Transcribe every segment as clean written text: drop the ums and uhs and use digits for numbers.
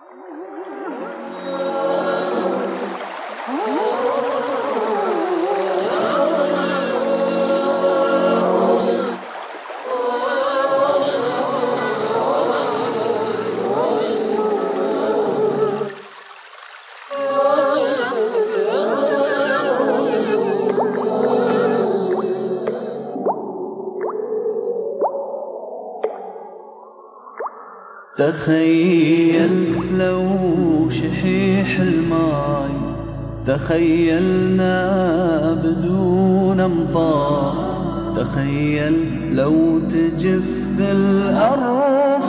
تخيل لو شحيح الماي تخيلنا بدون امطار، تخيل لو تجف الأرض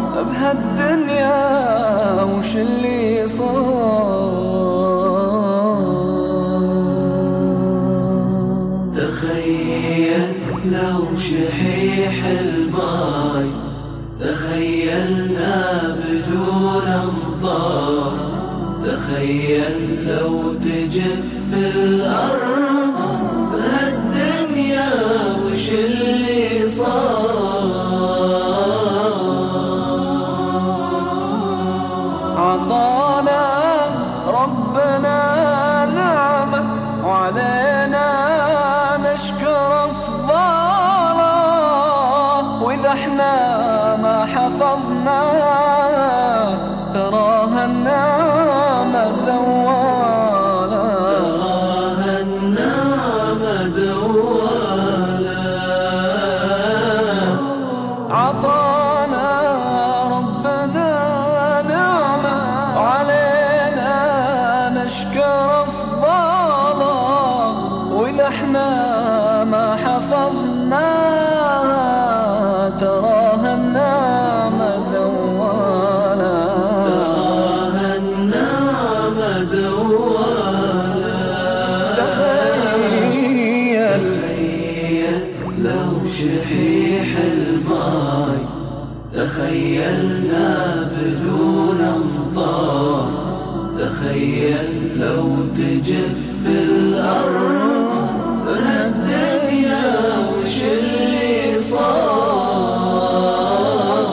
بهالدنيا وش اللي صار. تخيل لو شحيح الماي تخيلنا بدون امطار، تخيل لو تجف الأرض بهالدنيا وش اللي صار. عطانا ربنا نعمة وعلينا نشكر أفضاله، وإذا احنا ما حفظنا تراها النعمة زوالة، تراها النعمة زوالة. عطانا ربنا نعمة وعلينا نشكر أفضاله، وإذا احنا ما حفظنا تراها النعمة زوالة، تراها النعمة زوالة. تخيل لو شحيح الماي تخيلنا بدون امطار، تخيل لو تجف الأرض بهالدنيا وش اللي صار.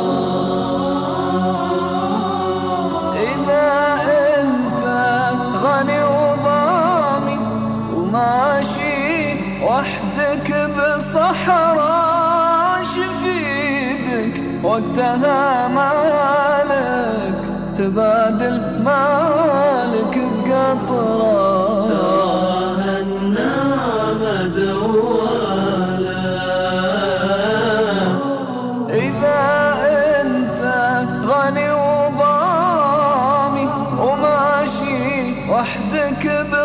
إذا أنت غني وضامي وماشي وحدك بصحراء، شفيدك وقتها مالك تبادل مالك بقطرة، تراها النعمة زوالة. إذا أنت غني وضامي وماشي وحدك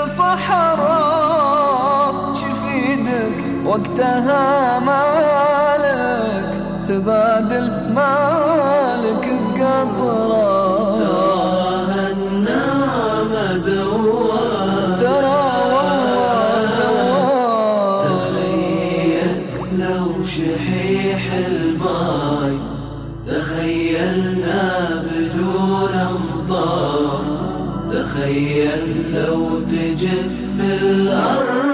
بصحراء، شفيدك وقتها مالك تبادل مالك بقطرة، تراها النعمة زوالة. ترى والله زوال. تخيل لو شحيح الماي تخيلنا بدون امطار، تخيل لو تجف الأرض